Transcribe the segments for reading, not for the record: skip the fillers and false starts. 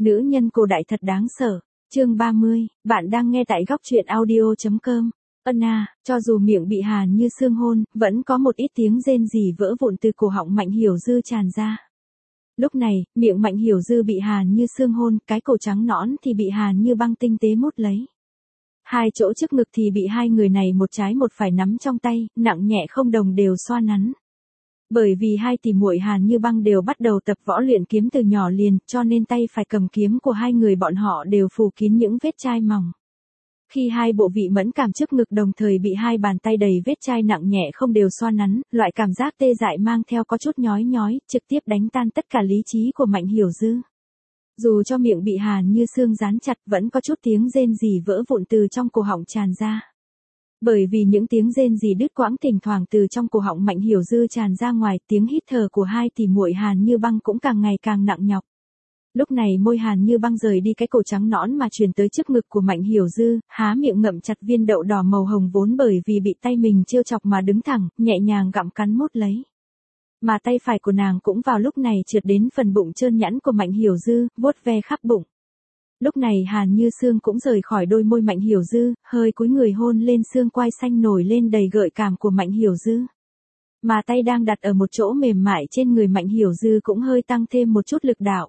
Nữ nhân cổ đại thật đáng sợ. Chương 30, bạn đang nghe tại góc truyện audio.com. Ân à, cho dù miệng bị Hàn Như Sương hôn, vẫn có một ít tiếng rên rỉ vỡ vụn từ cổ họng Mạnh Hiểu Dư tràn ra. Lúc này, miệng Mạnh Hiểu Dư bị Hàn Như Sương hôn, cái cổ trắng nõn thì bị Hàn Như Băng tinh tế mút lấy. Hai chỗ trước ngực thì bị hai người này một trái một phải nắm trong tay, nặng nhẹ không đồng đều xoa nắn. Bởi vì hai tỷ muội Hàn Như Băng đều bắt đầu tập võ luyện kiếm từ nhỏ liền, cho nên tay phải cầm kiếm của hai người bọn họ đều phủ kín những vết chai mỏng. Khi hai bộ vị mẫn cảm trước ngực đồng thời bị hai bàn tay đầy vết chai nặng nhẹ không đều xoa nắn, loại cảm giác tê dại mang theo có chút nhói nhói, trực tiếp đánh tan tất cả lý trí của Mạnh Hiểu Dư. Dù cho miệng bị Hàn Như Sương dán chặt vẫn có chút tiếng rên rỉ vỡ vụn từ trong cổ họng tràn ra. Bởi vì những tiếng rên rỉ đứt quãng thỉnh thoảng từ trong cổ họng Mạnh Hiểu Dư tràn ra ngoài, tiếng hít thở của hai tỷ muội Hàn Như Băng cũng càng ngày càng nặng nhọc. Lúc này môi Hàn Như Băng rời đi cái cổ trắng nõn mà truyền tới trước ngực của Mạnh Hiểu Dư, há miệng ngậm chặt viên đậu đỏ màu hồng vốn bởi vì bị tay mình trêu chọc mà đứng thẳng, nhẹ nhàng gặm cắn mút lấy. Mà tay phải của nàng cũng vào lúc này trượt đến phần bụng trơn nhẵn của Mạnh Hiểu Dư, vuốt ve khắp bụng. Lúc này Hàn Như Sương cũng rời khỏi đôi môi Mạnh Hiểu Dư, hơi cúi người hôn lên xương quai xanh nổi lên đầy gợi cảm của Mạnh Hiểu Dư. Mà tay đang đặt ở một chỗ mềm mại trên người Mạnh Hiểu Dư cũng hơi tăng thêm một chút lực đạo.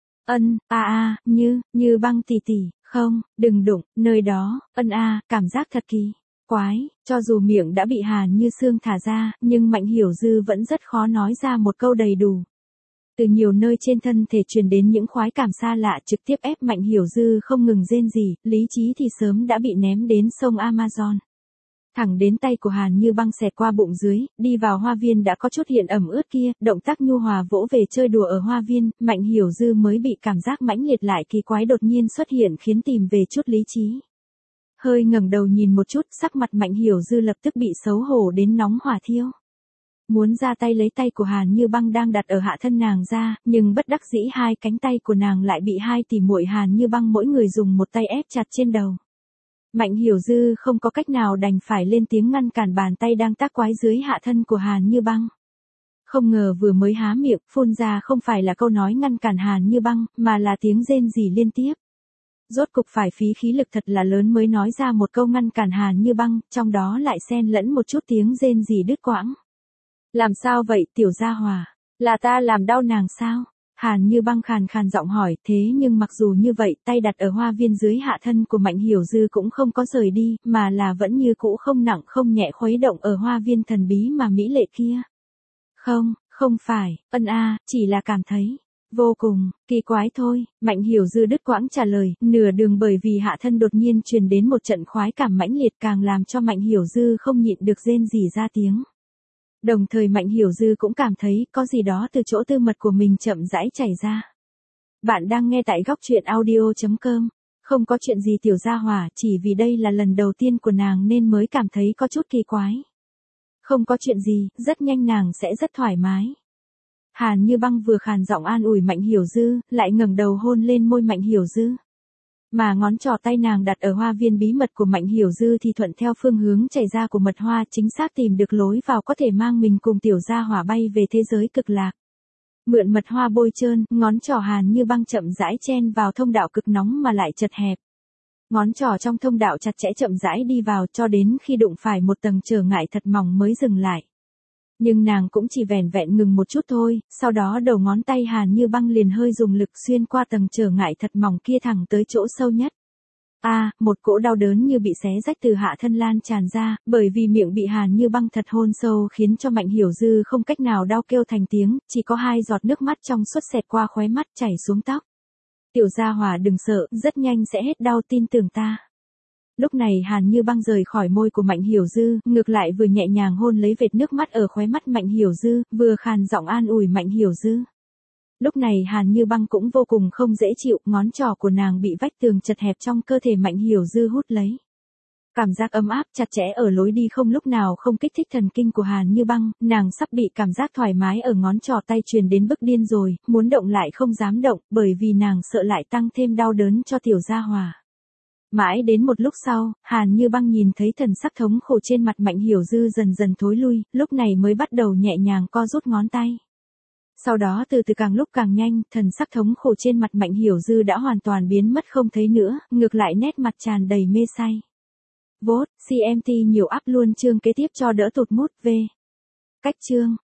Như Băng tỷ tỷ, không, đừng đụng, nơi đó, cảm giác thật kỳ quái, cho dù miệng đã bị Hàn Như Sương thả ra, nhưng Mạnh Hiểu Dư vẫn rất khó nói ra một câu đầy đủ. Từ nhiều nơi trên thân thể truyền đến những khoái cảm xa lạ trực tiếp ép Mạnh Hiểu Dư không ngừng rên rỉ, lý trí thì sớm đã bị ném đến sông Amazon. Thẳng đến tay của Hàn Như Băng xẹt qua bụng dưới, đi vào hoa viên đã có chút hiện ẩm ướt kia, động tác nhu hòa vỗ về chơi đùa ở hoa viên, Mạnh Hiểu Dư mới bị cảm giác mãnh liệt lại kỳ quái đột nhiên xuất hiện khiến tìm về chút lý trí. Hơi ngẩng đầu nhìn một chút, sắc mặt Mạnh Hiểu Dư lập tức bị xấu hổ đến nóng hỏa thiêu. Muốn ra tay lấy tay của Hàn Như Băng đang đặt ở hạ thân nàng ra, nhưng bất đắc dĩ hai cánh tay của nàng lại bị hai tỷ muội Hàn Như Băng mỗi người dùng một tay ép chặt trên đầu. Mạnh Hiểu Dư không có cách nào đành phải lên tiếng ngăn cản bàn tay đang tác quái dưới hạ thân của Hàn Như Băng. Không ngờ vừa mới há miệng, phun ra không phải là câu nói ngăn cản Hàn Như Băng, mà là tiếng rên rỉ liên tiếp. Rốt cục phải phí khí lực thật là lớn mới nói ra một câu ngăn cản Hàn Như Băng, trong đó lại xen lẫn một chút tiếng rên rỉ đứt quãng. Làm sao vậy tiểu gia hòa? Là ta làm đau nàng sao? Hàn Như Băng khàn khàn giọng hỏi, thế nhưng mặc dù như vậy, tay đặt ở hoa viên dưới hạ thân của Mạnh Hiểu Dư cũng không có rời đi, mà là vẫn như cũ không nặng không nhẹ khuấy động ở hoa viên thần bí mà mỹ lệ kia. Không phải, chỉ là cảm thấy vô cùng kỳ quái thôi, Mạnh Hiểu Dư đứt quãng trả lời, nửa đường bởi vì hạ thân đột nhiên truyền đến một trận khoái cảm mãnh liệt càng làm cho Mạnh Hiểu Dư không nhịn được rên rỉ ra tiếng. Đồng thời Mạnh Hiểu Dư cũng cảm thấy có gì đó từ chỗ tư mật của mình chậm rãi chảy ra. Bạn đang nghe tại góc truyện audio.com. Không có chuyện gì tiểu gia hỏa, chỉ vì đây là lần đầu tiên của nàng nên mới cảm thấy có chút kỳ quái. Không có chuyện gì, rất nhanh nàng sẽ rất thoải mái. Hàn Như Băng vừa khàn giọng an ủi Mạnh Hiểu Dư, lại ngẩng đầu hôn lên môi Mạnh Hiểu Dư. Mà ngón trỏ tay nàng đặt ở hoa viên bí mật của Mạnh Hiểu Dư thì thuận theo phương hướng chảy ra của mật hoa chính xác tìm được lối vào có thể mang mình cùng tiểu gia hỏa bay về thế giới cực lạc. Mượn mật hoa bôi trơn, ngón trỏ Hàn Như Băng chậm rãi chen vào thông đạo cực nóng mà lại chật hẹp. Ngón trỏ trong thông đạo chặt chẽ chậm rãi đi vào cho đến khi đụng phải một tầng trở ngại thật mỏng mới dừng lại. Nhưng nàng cũng chỉ vẻn vẹn ngừng một chút thôi, sau đó đầu ngón tay Hàn Như Băng liền hơi dùng lực xuyên qua tầng trở ngại thật mỏng kia thẳng tới chỗ sâu nhất. Một cỗ đau đớn như bị xé rách từ hạ thân lan tràn ra, bởi vì miệng bị Hàn Như Băng thật hôn sâu khiến cho Mạnh Hiểu Dư không cách nào đau kêu thành tiếng, chỉ có hai giọt nước mắt trong suốt xẹt qua khóe mắt chảy xuống tóc. Tiểu gia hỏa đừng sợ, rất nhanh sẽ hết đau tin tưởng ta. Lúc này Hàn Như Băng rời khỏi môi của Mạnh Hiểu Dư, ngược lại vừa nhẹ nhàng hôn lấy vệt nước mắt ở khóe mắt Mạnh Hiểu Dư, vừa khàn giọng an ủi Mạnh Hiểu Dư. Lúc này Hàn Như Băng cũng vô cùng không dễ chịu, ngón trỏ của nàng bị vách tường chật hẹp trong cơ thể Mạnh Hiểu Dư hút lấy. Cảm giác ấm áp chặt chẽ ở lối đi không lúc nào không kích thích thần kinh của Hàn Như Băng, nàng sắp bị cảm giác thoải mái ở ngón trỏ tay truyền đến bức điên rồi, muốn động lại không dám động, bởi vì nàng sợ lại tăng thêm đau đớn cho tiểu gia hỏa. Mãi đến một lúc sau, Hàn Như Băng nhìn thấy thần sắc thống khổ trên mặt Mạnh Hiểu Dư dần dần thối lui, lúc này mới bắt đầu nhẹ nhàng co rút ngón tay. Sau đó từ từ càng lúc càng nhanh, thần sắc thống khổ trên mặt Mạnh Hiểu Dư đã hoàn toàn biến mất không thấy nữa, ngược lại nét mặt tràn đầy mê say. Vote, CMT nhiều up luôn chương kế tiếp cho đỡ tụt mút về. Cách chương.